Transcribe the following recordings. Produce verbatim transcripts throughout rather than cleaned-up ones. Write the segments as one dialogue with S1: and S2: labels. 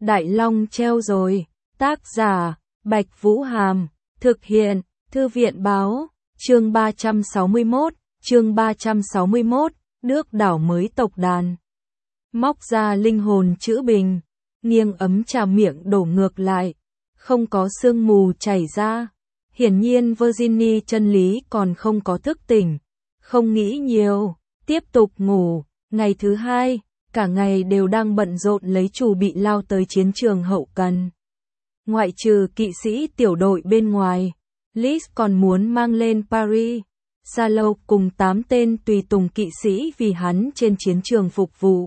S1: Đại Long treo rồi. Tác giả, Bạch Vũ Hàm. Thực hiện, Thư viện Báo. Chương ba trăm sáu mươi mốt, chương ba trăm sáu mươi mốt, nước đảo mới tộc đàn. Móc ra linh hồn chữ bình, nghiêng ấm trà miệng đổ ngược lại, không có sương mù chảy ra. Hiển nhiên Virginie chân lý còn không có thức tỉnh, không nghĩ nhiều, tiếp tục ngủ. Ngày thứ hai, cả ngày đều đang bận rộn lấy chủ bị lao tới chiến trường hậu cần. Ngoại trừ kỵ sĩ tiểu đội bên ngoài, Liz còn muốn mang lên Paris, Salo cùng tám tên tùy tùng kỵ sĩ vì hắn trên chiến trường phục vụ.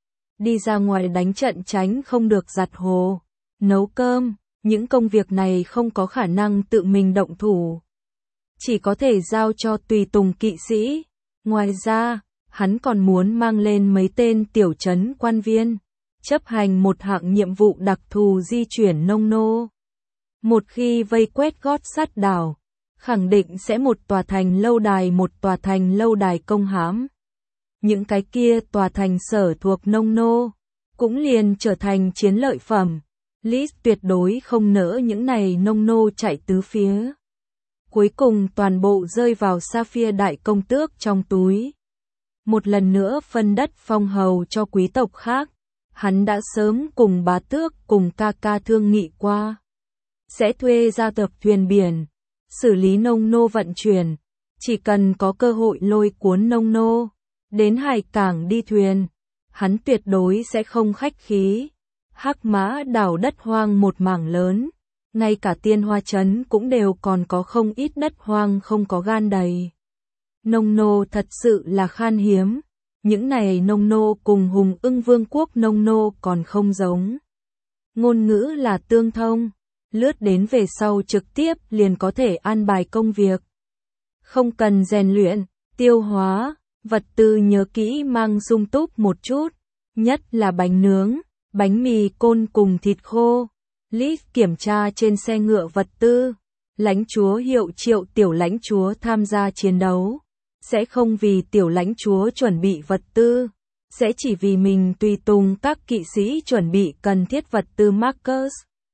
S1: Đi ra ngoài đánh trận tránh không được giặt hồ, nấu cơm, những công việc này không có khả năng tự mình động thủ. Chỉ có thể giao cho tùy tùng kỵ sĩ. Ngoài ra, hắn còn muốn mang lên mấy tên tiểu trấn quan viên, chấp hành một hạng nhiệm vụ đặc thù di chuyển nông nô. Một khi vây quét gót sắt đảo, khẳng định sẽ một tòa thành lâu đài một tòa thành lâu đài công hãm. Những cái kia tòa thành sở thuộc nông nô, cũng liền trở thành chiến lợi phẩm. Liz tuyệt đối không nỡ những này nông nô chạy tứ phía. Cuối cùng toàn bộ rơi vào Sapphire đại công tước trong túi. Một lần nữa phân đất phong hầu cho quý tộc khác. Hắn đã sớm cùng bá tước cùng ca ca thương nghị qua. Sẽ thuê ra tập thuyền biển, xử lý nông nô vận chuyển. Chỉ cần có cơ hội lôi cuốn nông nô đến hải cảng đi thuyền, hắn tuyệt đối sẽ không khách khí. Hắc Mã đảo đất hoang một mảng lớn, ngay cả Tiên Hoa trấn cũng đều còn có không ít đất hoang không có gan đầy. Nông nô thật sự là khan hiếm, những này nông nô cùng Hùng Ưng Vương quốc nông nô còn không giống. Ngôn ngữ là tương thông, lướt đến về sau trực tiếp liền có thể an bài công việc. Không cần rèn luyện, tiêu hóa, vật tư nhớ kỹ mang sung túc một chút, nhất là bánh nướng, bánh mì côn cùng thịt khô. Liz kiểm tra trên xe ngựa vật tư, lãnh chúa hiệu triệu tiểu lãnh chúa tham gia chiến đấu, sẽ không vì tiểu lãnh chúa chuẩn bị vật tư, sẽ chỉ vì mình tùy tùng các kỵ sĩ chuẩn bị cần thiết vật tư. Marcus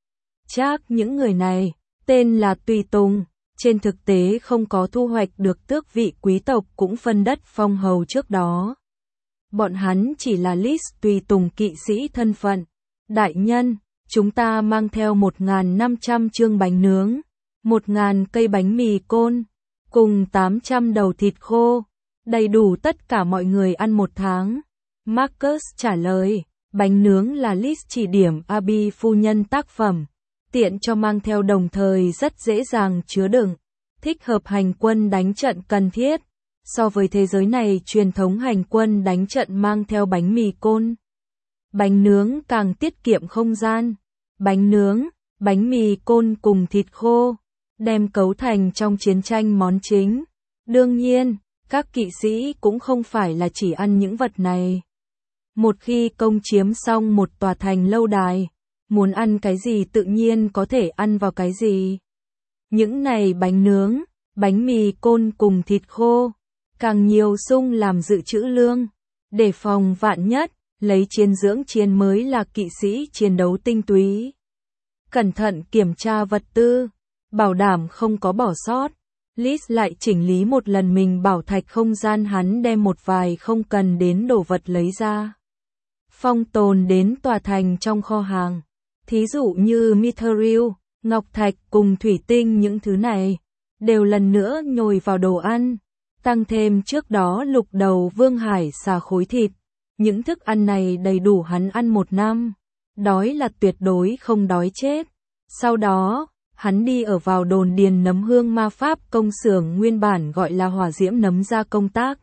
S1: chắc những người này, tên là tùy tùng, trên thực tế không có thu hoạch được tước vị quý tộc cũng phân đất phong hầu trước đó. Bọn hắn chỉ là Liz tùy tùng kỵ sĩ thân phận. Đại nhân, chúng ta mang theo một nghìn năm trăm chương bánh nướng, một nghìn cây bánh mì côn, cùng tám trăm đầu thịt khô, đầy đủ tất cả mọi người ăn một tháng. Marcus trả lời, bánh nướng là Liz chỉ điểm Abby phu nhân tác phẩm, tiện cho mang theo đồng thời rất dễ dàng chứa đựng, thích hợp hành quân đánh trận cần thiết. So với thế giới này truyền thống hành quân đánh trận mang theo bánh mì côn, bánh nướng càng tiết kiệm không gian. Bánh nướng, bánh mì côn cùng thịt khô, đem cấu thành trong chiến tranh món chính. Đương nhiên, các kỵ sĩ cũng không phải là chỉ ăn những vật này. Một khi công chiếm xong một tòa thành lâu đài, muốn ăn cái gì tự nhiên có thể ăn vào cái gì. Những này bánh nướng, bánh mì côn cùng thịt khô, càng nhiều sung làm dự trữ lương, để phòng vạn nhất. Lấy chiến dưỡng chiến mới là kỵ sĩ chiến đấu tinh túy. Cẩn thận kiểm tra vật tư, bảo đảm không có bỏ sót. Liz lại chỉnh lý một lần mình bảo thạch không gian, hắn đem một vài không cần đến đồ vật lấy ra. Phong tồn đến tòa thành trong kho hàng. Thí dụ như mithril, ngọc thạch cùng thủy tinh, những thứ này đều lần nữa nhồi vào đồ ăn. Tăng thêm trước đó lục đầu vương hải xà khối thịt. Những thức ăn này đầy đủ hắn ăn một năm, đói là tuyệt đối không đói chết. Sau đó, hắn đi ở vào đồn điền nấm hương ma pháp công xưởng, nguyên bản gọi là hỏa diễm nấm gia công tác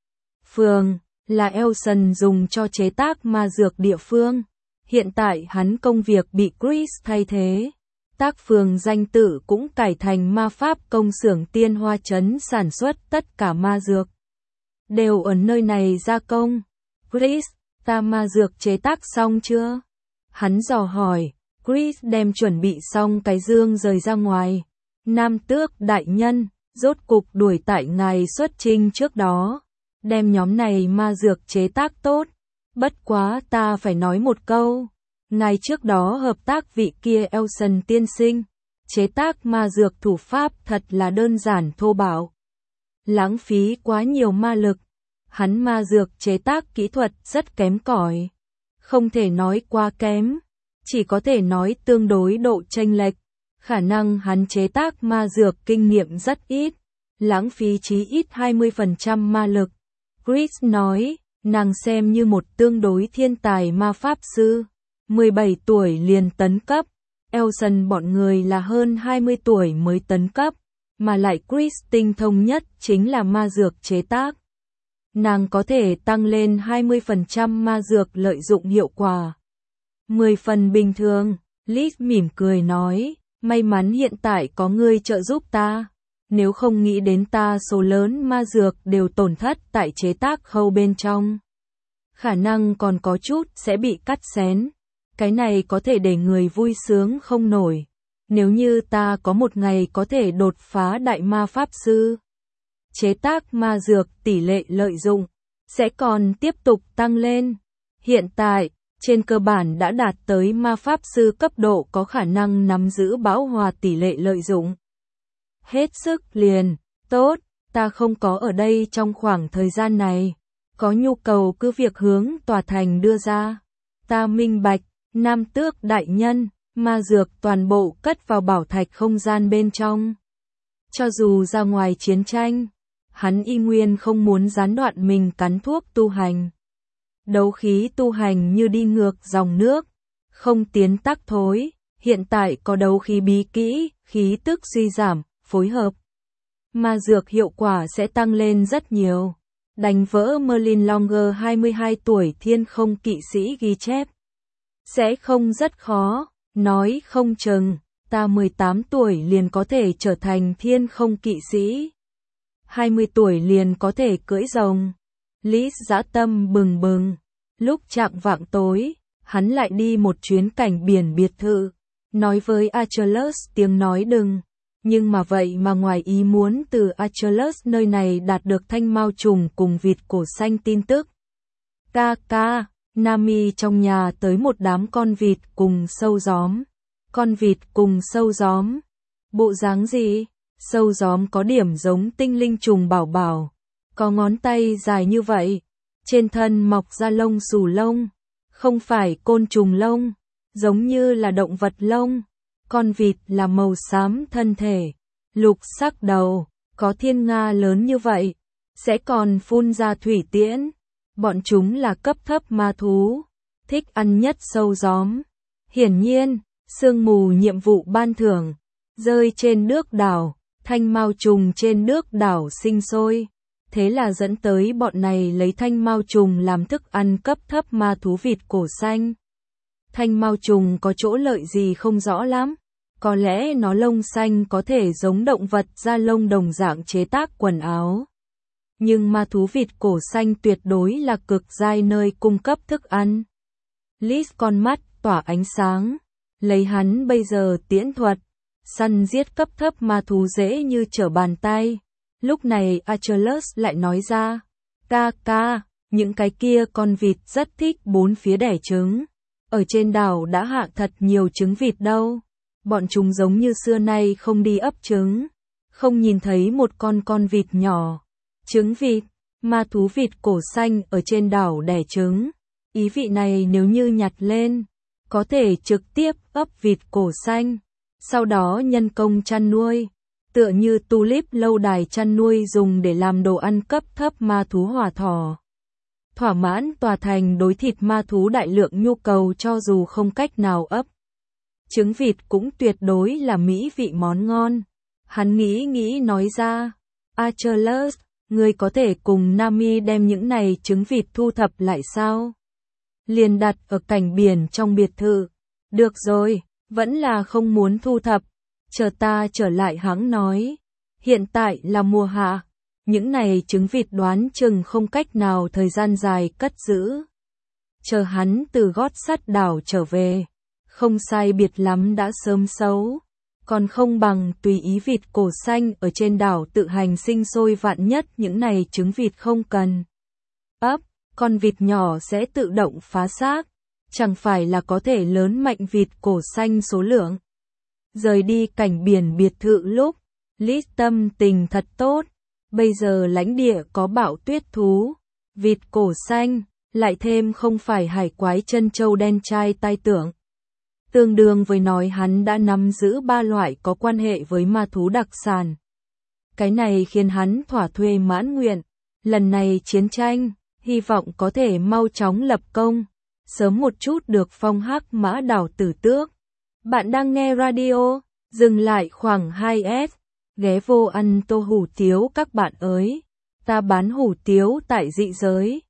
S1: phường, là Elson dùng cho chế tác ma dược địa phương. Hiện tại hắn công việc bị Chris thay thế. Tác phường danh tự cũng cải thành ma pháp công xưởng Tiên Hoa trấn, sản xuất tất cả ma dược đều ở nơi này gia công. Chris, ta ma dược chế tác xong chưa? Hắn dò hỏi. Chris đem chuẩn bị xong cái dương rời ra ngoài. Nam tước đại nhân, rốt cục đuổi tại ngài xuất chinh trước đó, đem nhóm này ma dược chế tác tốt. Bất quá ta phải nói một câu, Ngày trước đó hợp tác vị kia Elson tiên sinh, chế tác ma dược thủ pháp thật là đơn giản thô bạo. Lãng phí quá nhiều ma lực, hắn ma dược chế tác kỹ thuật rất kém cỏi. Không thể nói quá kém, chỉ có thể nói tương đối độ chênh lệch. Khả năng hắn chế tác ma dược kinh nghiệm rất ít, lãng phí chí ít hai mươi phần trăm ma lực. Chris nói, nàng xem như một tương đối thiên tài ma pháp sư, mười bảy tuổi liền tấn cấp, Elson bọn người là hơn hai mươi tuổi mới tấn cấp, mà lại Chris tinh thông nhất chính là ma dược chế tác. Nàng có thể tăng lên hai mươi phần trăm ma dược lợi dụng hiệu quả. mười phần bình thường, Liz mỉm cười nói, may mắn hiện tại có ngươi trợ giúp ta. Nếu không nghĩ đến ta số lớn ma dược đều tổn thất tại chế tác khâu bên trong. Khả năng còn có chút sẽ bị cắt xén. Cái này có thể để người vui sướng không nổi. Nếu như ta có một ngày có thể đột phá đại ma pháp sư. Chế tác ma dược tỷ lệ lợi dụng sẽ còn tiếp tục tăng lên. Hiện tại, trên cơ bản đã đạt tới ma pháp sư cấp độ có khả năng nắm giữ bão hòa tỷ lệ lợi dụng. Hết sức liền, tốt, ta không có ở đây trong khoảng thời gian này. Có nhu cầu cứ việc hướng tòa thành đưa ra. Ta minh bạch, Nam Tước đại nhân, ma dược toàn bộ cất vào bảo thạch không gian bên trong. Cho dù ra ngoài chiến tranh, hắn y nguyên không muốn gián đoạn mình cắn thuốc tu hành. Đấu khí tu hành như đi ngược dòng nước, không tiến tắc thối, hiện tại có đấu khí bí kỹ, khí tức suy giảm, phối hợp. Ma dược hiệu quả sẽ tăng lên rất nhiều. Đánh vỡ Merlin Longer hai mươi hai tuổi thiên không kỵ sĩ ghi chép. Sẽ không rất khó, nói không chừng, ta mười tám tuổi liền có thể trở thành thiên không kỵ sĩ. hai mươi tuổi liền có thể cưỡi rồng. Liz dã tâm bừng bừng. Lúc chạng vạng tối, hắn lại đi một chuyến cảnh biển biệt thự. Nói với Achilles tiếng nói đừng. Nhưng mà vậy mà ngoài ý muốn từ Achilles nơi này đạt được thanh mao trùng cùng vịt cổ xanh tin tức. Ca ca, Nami trong nhà tới một đám con vịt cùng sâu gióm. Con vịt cùng sâu gióm. Bộ dáng gì? Sâu gióm có điểm giống tinh linh trùng bảo bảo. Có ngón tay dài như vậy. Trên thân mọc ra lông xù lông. Không phải côn trùng lông. Giống như là động vật lông. Con vịt là màu xám thân thể. Lục sắc đầu. Có thiên nga lớn như vậy. Sẽ còn phun ra thủy tiễn. Bọn chúng là cấp thấp ma thú. Thích ăn nhất sâu gióm. Hiển nhiên, sương mù nhiệm vụ ban thưởng. Rơi trên nước đảo. Thanh mao trùng trên nước đảo sinh sôi. Thế là dẫn tới bọn này lấy thanh mao trùng làm thức ăn cấp thấp ma thú vịt cổ xanh. Thanh mao trùng có chỗ lợi gì không rõ lắm. Có lẽ nó lông xanh có thể giống động vật da lông đồng dạng chế tác quần áo. Nhưng ma thú vịt cổ xanh tuyệt đối là cực giai nơi cung cấp thức ăn. Liz con mắt tỏa ánh sáng. Lấy hắn bây giờ tiễn thuật. Săn giết cấp thấp ma thú dễ như trở bàn tay. Lúc này Achilles lại nói ra. Ca ca, những cái kia con vịt rất thích bốn phía đẻ trứng. Ở trên đảo đã hạ thật nhiều trứng vịt đâu. Bọn chúng giống như xưa nay không đi ấp trứng. Không nhìn thấy một con con vịt nhỏ. Trứng vịt, ma thú vịt cổ xanh ở trên đảo đẻ trứng. Ý vị này nếu như nhặt lên, có thể trực tiếp ấp vịt cổ xanh. Sau đó nhân công chăn nuôi. Tựa như tulip lâu đài chăn nuôi dùng để làm đồ ăn cấp thấp ma thú hỏa thỏ. Thỏa mãn tòa thành đối thịt ma thú đại lượng nhu cầu cho dù không cách nào ấp. Trứng vịt cũng tuyệt đối là mỹ vị món ngon. Hắn nghĩ nghĩ nói ra. Achilles, ngươi có thể cùng Nami đem những này trứng vịt thu thập lại sao? Liền đặt ở cảnh biển trong biệt thự. Được rồi, vẫn là không muốn thu thập. Chờ ta trở lại hắn nói. Hiện tại là mùa hạ. Những này trứng vịt đoán chừng không cách nào thời gian dài cất giữ. Chờ hắn từ gót sắt đảo trở về. Không sai biệt lắm đã sớm xấu. Còn không bằng tùy ý vịt cổ xanh ở trên đảo tự hành sinh sôi, vạn nhất những này trứng vịt không cần ấp, con vịt nhỏ sẽ tự động phá xác. chẳng phải là có thể lớn mạnh vịt cổ xanh số lượng. Rời đi cảnh biển biệt thự lúc, Liz tâm tình thật tốt, bây giờ lãnh địa có bạo tuyết thú, vịt cổ xanh, lại thêm không phải hải quái chân châu đen trai tai tưởng. Tương đương với nói hắn đã nắm giữ ba loại có quan hệ với ma thú đặc sản. Cái này khiến hắn thỏa thuê mãn nguyện, lần này chiến tranh, hy vọng có thể mau chóng lập công, sớm một chút được phong hắc mã đảo tử tước. Bạn đang nghe radio, dừng lại khoảng hai S, ghé vô ăn tô hủ tiếu các bạn ơi, ta bán hủ tiếu tại dị giới.